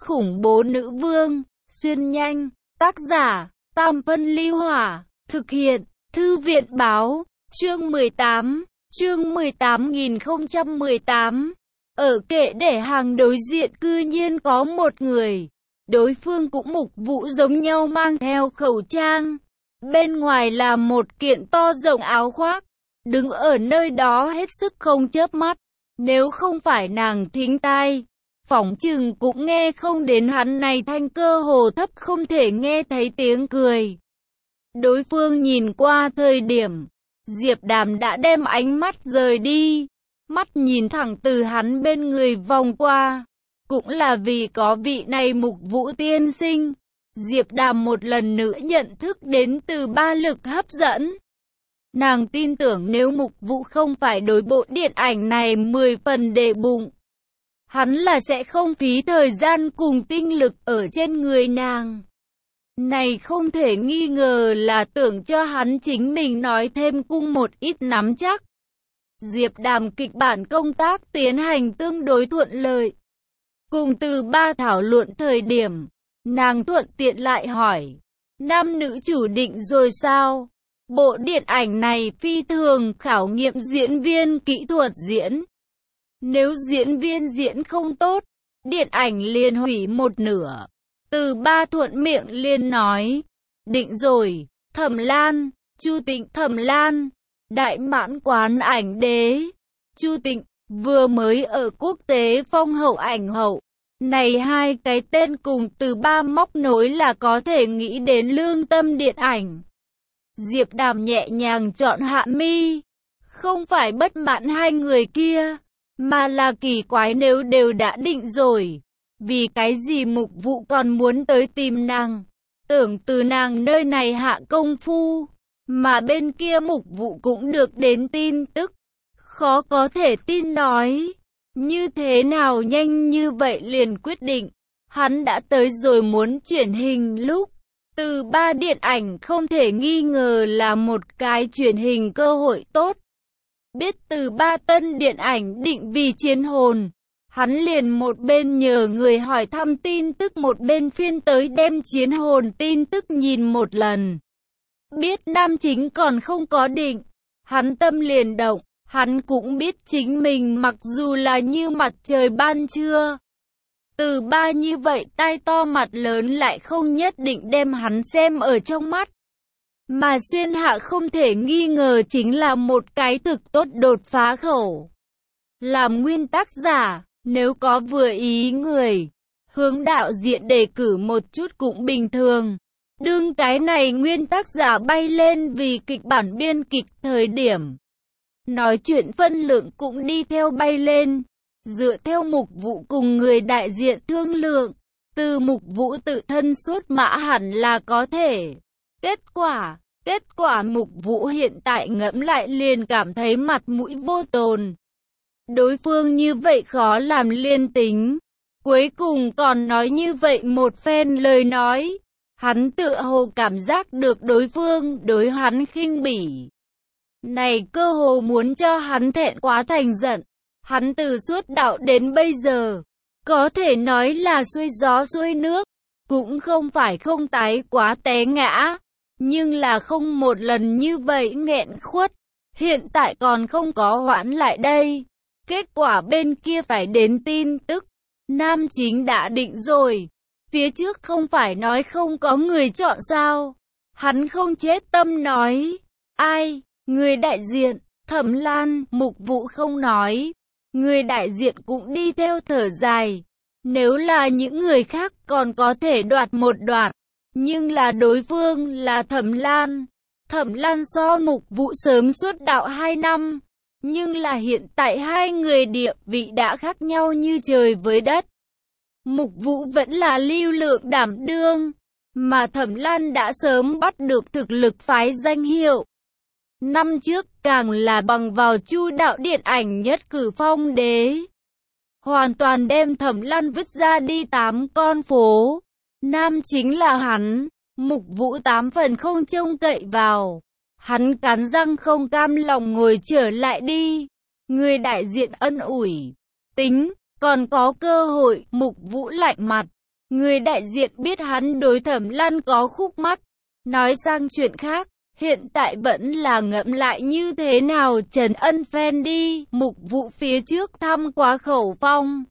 khủng bố nữ vương, xuyên nhanh, tác giả, Tam Phân Ly Hỏa, thực hiện, Thư viện Báo, chương 18, chương 18.018. Ở kệ để hàng đối diện cư nhiên có một người, đối phương cũng mục vụ giống nhau mang theo khẩu trang, bên ngoài là một kiện to rộng áo khoác, đứng ở nơi đó hết sức không chớp mắt, nếu không phải nàng thính tai, phỏng chừng cũng nghe không đến hắn này thanh cơ hồ thấp không thể nghe thấy tiếng cười. Đối phương nhìn qua thời điểm, Diệp Đàm đã đem ánh mắt rời đi, mắt nhìn thẳng từ hắn bên người vòng qua, cũng là vì có vị này mục vũ tiên sinh. Diệp Đàm một lần nữa nhận thức đến từ ba lực hấp dẫn. Nàng tin tưởng nếu mục vũ không phải đối bộ điện ảnh này 10 phần để bụng, hắn là sẽ không phí thời gian cùng tinh lực ở trên người nàng. Này không thể nghi ngờ là tưởng cho hắn chính mình nói thêm cung một ít nắm chắc. Diệp Đàm kịch bản công tác tiến hành tương đối thuận lợi. Cùng từ ba thảo luận thời điểm, nàng thuận tiện lại hỏi, nam nữ chủ định rồi sao? Bộ điện ảnh này phi thường khảo nghiệm diễn viên kỹ thuật diễn. Nếu diễn viên diễn không tốt, điện ảnh liền hủy một nửa. Từ ba thuận miệng liền nói, định rồi, Thẩm Lan, Chu Tịnh. Thẩm Lan, đại mãn quán ảnh đế. Chu Tịnh, vừa mới ở quốc tế phong hậu ảnh hậu. Này hai cái tên cùng từ ba móc nối là có thể nghĩ đến lương tâm điện ảnh. Diệp Đàm nhẹ nhàng chọn hạ mi. Không phải bất mãn hai người kia, mà là kỳ quái nếu đều đã định rồi. Vì cái gì mục vụ còn muốn tới tìm nàng? Tưởng từ nàng nơi này hạ công phu, mà bên kia mục vụ cũng được đến tin tức. Khó có thể tin nói. Như thế nào nhanh như vậy liền quyết định. Hắn đã tới rồi muốn chuyển hình lúc. Từ ba điện ảnh không thể nghi ngờ là một cái chuyển hình cơ hội tốt. Biết từ ba tân điện ảnh định vì chiến hồn. Hắn liền một bên nhờ người hỏi thăm tin tức một bên phiên tới đem chiến hồn tin tức nhìn một lần. Biết nam chính còn không có định. Hắn tâm liền động. Hắn cũng biết chính mình mặc dù là như mặt trời ban trưa. Từ ba như vậy tai to mặt lớn lại không nhất định đem hắn xem ở trong mắt. Mà xuyên hạ không thể nghi ngờ chính là một cái thực tốt đột phá khẩu. Làm nguyên tác giả, nếu có vừa ý người, hướng đạo diễn đề cử một chút cũng bình thường. Đương cái này nguyên tác giả bay lên vì kịch bản biên kịch thời điểm. Nói chuyện phân lượng cũng đi theo bay lên, dựa theo mục vụ cùng người đại diện thương lượng, từ mục vụ tự thân xuất mã hẳn là có thể. Kết quả mục vụ hiện tại ngẫm lại liền cảm thấy mặt mũi vô tồn. Đối phương như vậy khó làm liên tính, cuối cùng còn nói như vậy một phen lời nói, hắn tựa hồ cảm giác được đối phương đối hắn khinh bỉ. Này cơ hồ muốn cho hắn thẹn quá thành giận. Hắn từ xuất đạo đến bây giờ, có thể nói là xuôi gió xuôi nước, cũng không phải không tái quá té ngã, nhưng là không một lần như vậy nghẹn khuất. Hiện tại còn không có hoãn lại đây. Kết quả bên kia phải đến tin tức, nam chính đã định rồi. Phía trước không phải nói không có người chọn sao? Hắn không chết tâm nói, ai? Người đại diện, Thẩm Lan. Mục vụ không nói. Người đại diện cũng đi theo thở dài. Nếu là những người khác còn có thể đoạt một đoạt. Nhưng là đối phương là Thẩm Lan. Thẩm Lan so mục vụ sớm xuất đạo 2 năm. Nhưng là hiện tại hai người địa vị đã khác nhau như trời với đất. Mục vụ vẫn là lưu lượng đảm đương. Mà Thẩm Lan đã sớm bắt được thực lực phái danh hiệu. Năm trước càng là bằng vào Chu đạo điện ảnh nhất cử phong đế. Hoàn toàn đem Thẩm Lan vứt ra đi 8 con phố. Nam chính là hắn, mục vụ 8 phần không trông cậy vào. Hắn cắn răng không cam lòng ngồi trở lại đi. Người đại diện ân ủi. Tính, còn có cơ hội. Mục vụ lạnh mặt. Người đại diện biết hắn đối Thẩm Lan có khúc mắc, nói sang chuyện khác. Hiện tại vẫn là ngẫm lại như thế nào trấn ân fan đi. Mục Vũ phía trước thăm quá Khẩu Phong.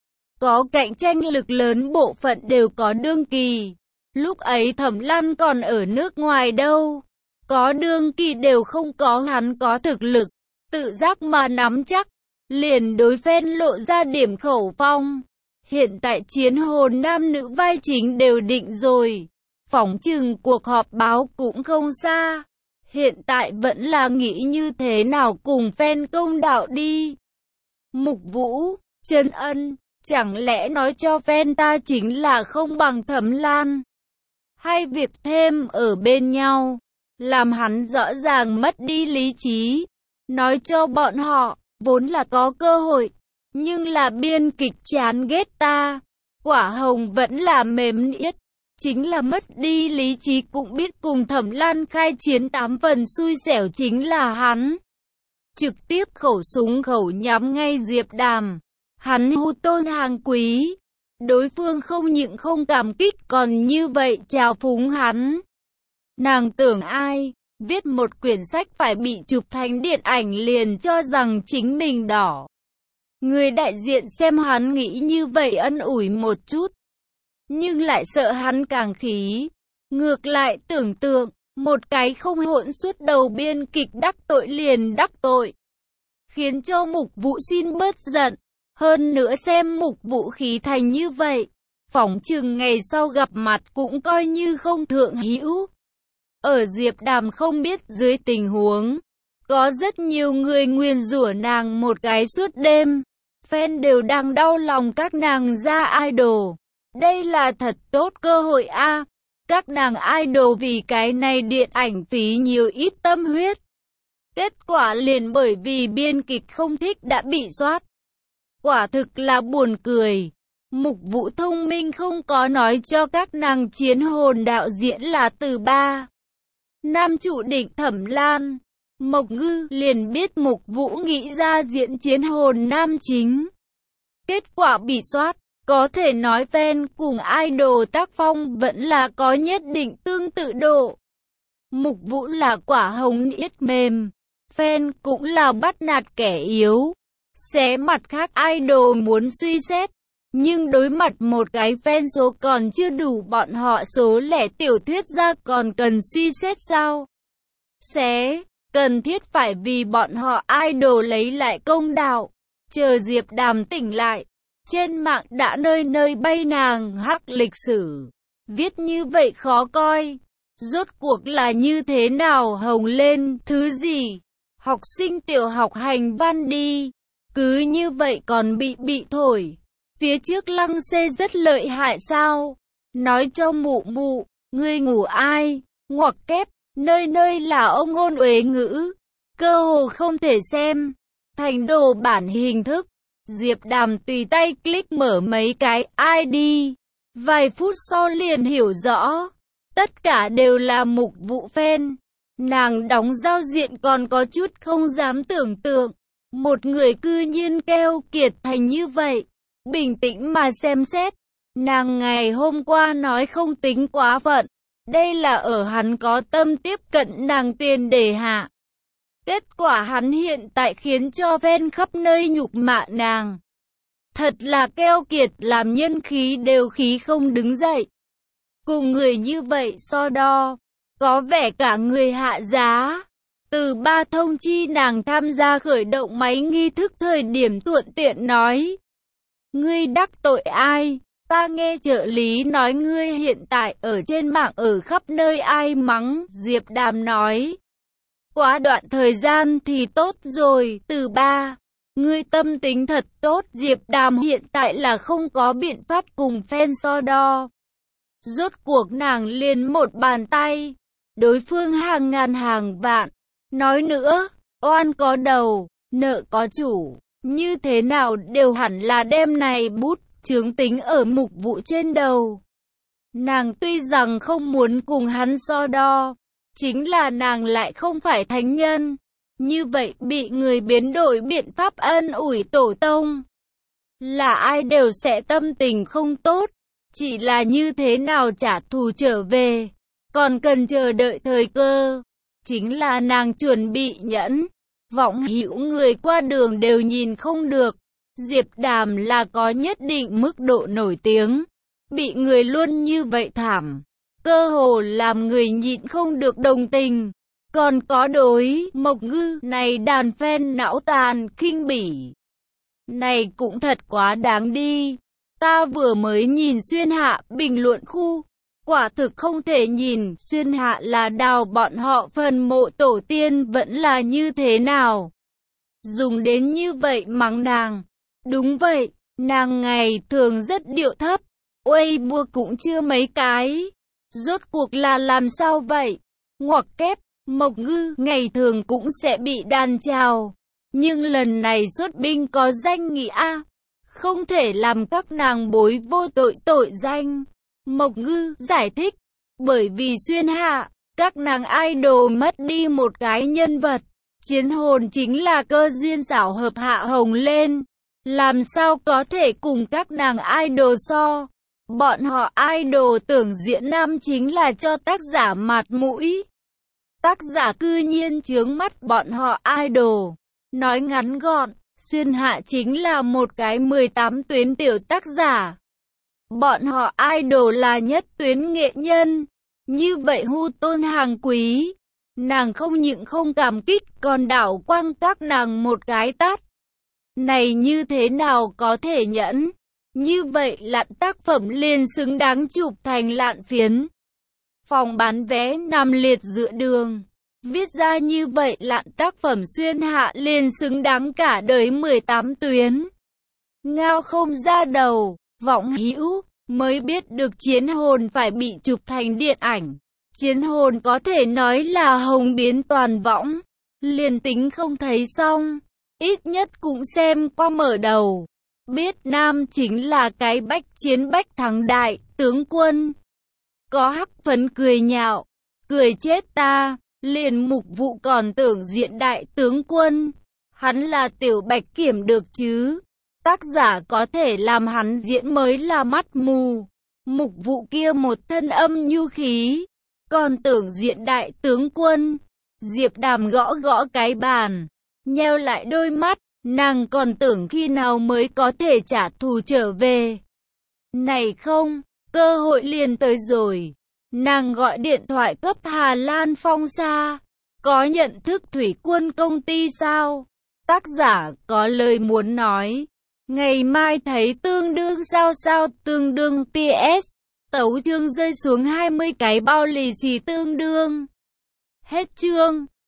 Có cạnh tranh lực lớn, bộ phận đều có đương kỳ. Lúc ấy Thẩm Lan còn ở nước ngoài đâu. Có đương kỳ đều không có, hắn có thực lực, tự giác mà nắm chắc. Liền đối fan lộ ra điểm Khẩu Phong. Hiện tại chiến hồn nam nữ vai chính đều định rồi. Phỏng chừng cuộc họp báo cũng không xa. Hiện tại vẫn là nghĩ như thế nào cùng fan công đạo đi. Mục Vũ, Trấn Ân, chẳng lẽ nói cho fan ta chính là không bằng Thẩm Lan? Hay việc thêm ở bên nhau, làm hắn rõ ràng mất đi lý trí. Nói cho bọn họ, vốn là có cơ hội, nhưng là biên kịch chán ghét ta. Quả hồng vẫn là mềm niết. Chính là mất đi lý trí cũng biết cùng Thẩm Lan khai chiến, 8 phần xui xẻo chính là hắn. Trực tiếp khẩu súng khẩu nhắm ngay Diệp Đàm. Hắn hô tôn hàng quý. Đối phương không những không cảm kích còn như vậy chào phúng hắn. Nàng tưởng ai, viết một quyển sách phải bị chụp thành điện ảnh liền cho rằng chính mình đỏ. Người đại diện xem hắn nghĩ như vậy ân ủi một chút. Nhưng lại sợ hắn càng khí. Ngược lại tưởng tượng, một cái không hỗn suốt đầu biên kịch đắc tội liền đắc tội. Khiến cho Mục Vũ xin bớt giận. Hơn nữa xem Mục Vũ khí thành như vậy, phỏng chừng ngày sau gặp mặt cũng coi như không thượng hữu. Ở Diệp Đàm không biết dưới tình huống, có rất nhiều người nguyền rủa nàng một cái suốt đêm. Fan đều đang đau lòng các nàng ra idol. Đây là thật tốt cơ hội a. Các nàng idol vì cái này điện ảnh phí nhiều ít tâm huyết. Kết quả liền bởi vì biên kịch không thích đã bị soát. Quả thực là buồn cười. Mục Vũ thông minh không có nói cho các nàng chiến hồn đạo diễn là từ 3. Nam chủ định Thẩm Lan. Mộc Ngư liền biết Mục Vũ nghĩ ra diễn chiến hồn nam chính. Kết quả bị soát. Có thể nói fan cùng idol tác phong vẫn là có nhất định tương tự độ. Mục Vũ là quả hồng niết mềm. Fan cũng là bắt nạt kẻ yếu. Xé mặt khác idol muốn suy xét. Nhưng đối mặt một cái fan số còn chưa đủ, bọn họ số lẻ tiểu thuyết ra còn cần suy xét sao? Xé, cần thiết phải vì bọn họ idol lấy lại công đạo. Chờ Diệp Đàm tỉnh lại. Trên mạng đã nơi nơi bay nàng hắc lịch sử. Viết như vậy khó coi. Rốt cuộc là như thế nào hồng lên, thứ gì? Học sinh tiểu học hành văn đi. Cứ như vậy còn bị thổi. Phía trước Lăng Xê rất lợi hại sao? Nói cho mụ mụ, ngươi ngủ ai? Ngoặc kép, nơi nơi là ông ngôn uế ngữ. Cơ hồ không thể xem. Thành đồ bản hình thức. Diệp Đàm tùy tay click mở mấy cái ID. Vài phút sau liền hiểu rõ. Tất cả đều là Mục Vũ fan. Nàng đóng giao diện còn có chút không dám tưởng tượng. Một người cư nhiên keo kiệt thành như vậy. Bình tĩnh mà xem xét. Nàng ngày hôm qua nói không tính quá phận. Đây là ở hắn có tâm tiếp cận nàng tiền đề hạ. Kết quả hắn hiện tại khiến cho fan khắp nơi nhục mạ nàng. Thật là keo kiệt, làm nhân khí đều khí không đứng dậy. Cùng người như vậy so đo, có vẻ cả người hạ giá. Từ 3 thông chi nàng tham gia khởi động máy nghi thức thời điểm thuận tiện nói. Ngươi đắc tội ai? Ta nghe trợ lý nói ngươi hiện tại ở trên mạng ở khắp nơi ai mắng. Diệp Đàm nói. Quá đoạn thời gian thì tốt rồi. Từ 3. Ngươi tâm tính thật tốt. Diệp Đàm hiện tại là không có biện pháp cùng fan so đo. Rốt cuộc nàng liền một bàn tay. Đối phương hàng ngàn hàng vạn. Nói nữa, oan có đầu, nợ có chủ. Như thế nào đều hẳn là đem này bút chướng tính ở Mục Vũ trên đầu. Nàng tuy rằng không muốn cùng hắn so đo. Chính là nàng lại không phải thánh nhân. Như vậy bị người biến đổi biện pháp ân ủi tổ tông. Là ai đều sẽ tâm tình không tốt. chỉ là như thế nào trả thù trở về, còn cần chờ đợi thời cơ. Chính là nàng chuẩn bị nhẫn. Vọng Hữu người qua đường đều nhìn không được. Diệp Đàm là có nhất định mức độ nổi tiếng. Bị người luôn như vậy thảm. Cơ hồ làm người nhịn không được đồng tình. Còn có đối Mộc Ngư này đàn phen não tàn khinh bỉ. Này cũng thật quá đáng đi. Ta vừa mới nhìn Xuyên Hạ bình luận khu. Quả thực không thể nhìn Xuyên Hạ là đào bọn họ phần mộ tổ tiên vẫn là như thế nào. Dùng đến như vậy mắng nàng. Đúng vậy, nàng ngày thường rất điệu thấp. Weibo cũng chưa mấy cái. Rốt cuộc là làm sao vậy? Ngoặc kép, Mộc Ngư ngày thường cũng sẽ bị đàn chào. Nhưng lần này xuất binh có danh nghị a, không thể làm các nàng bối vô tội tội danh. Mộc Ngư giải thích, bởi vì Xuyên Hạ, các nàng idol mất đi một cái nhân vật. Chiến hồn chính là cơ duyên xảo hợp hạ hồng lên. Làm sao có thể cùng các nàng idol so. Bọn họ idol tưởng diễn nam chính là cho tác giả mặt mũi. Tác giả cư nhiên chướng mắt bọn họ idol. Nói ngắn gọn, Xuyên Hạ chính là một cái 18 tuyến tiểu tác giả. Bọn họ idol là nhất tuyến nghệ nhân. Như vậy Hu Tôn hàng quý. Nàng không những không cảm kích còn đảo quăng các nàng một cái tát. Này như thế nào có thể nhẫn? Như vậy lạn tác phẩm liền xứng đáng chụp thành lạn phiến. Phòng bán vé nằm liệt giữa đường. Viết ra như vậy lạn tác phẩm Xuyên Hạ liền xứng đáng cả đời 18 tuyến. Ngao không ra đầu, Vọng Hữu mới biết được Chiến hồn phải bị chụp thành điện ảnh. Chiến hồn có thể nói là hồng biến toàn võng. Liền tính không thấy xong, ít nhất cũng xem qua mở đầu. Biết nam chính là cái bách chiến bách thắng đại tướng quân. Có hắc phấn cười nhạo, cười chết ta. Liền Mục Vụ còn tưởng diện đại tướng quân. Hắn là Tiểu Bạch Kiểm được chứ. Tác giả có thể làm hắn diễn mới là mắt mù. Mục Vụ kia một thân âm nhu khí. Còn tưởng diện đại tướng quân. Diệp Đàm gõ gõ cái bàn. Nheo lại đôi mắt. Nàng còn tưởng khi nào mới có thể trả thù trở về. Này không, cơ hội liền tới rồi. Nàng gọi điện thoại cấp Hà Lan Phong Sa. Có nhận thức thủy quân công ty sao? Tác giả có lời muốn nói. Ngày mai thấy tương đương sao tương đương PS. Tấu chương rơi xuống 20 cái bao lì xì tương đương. Hết chương.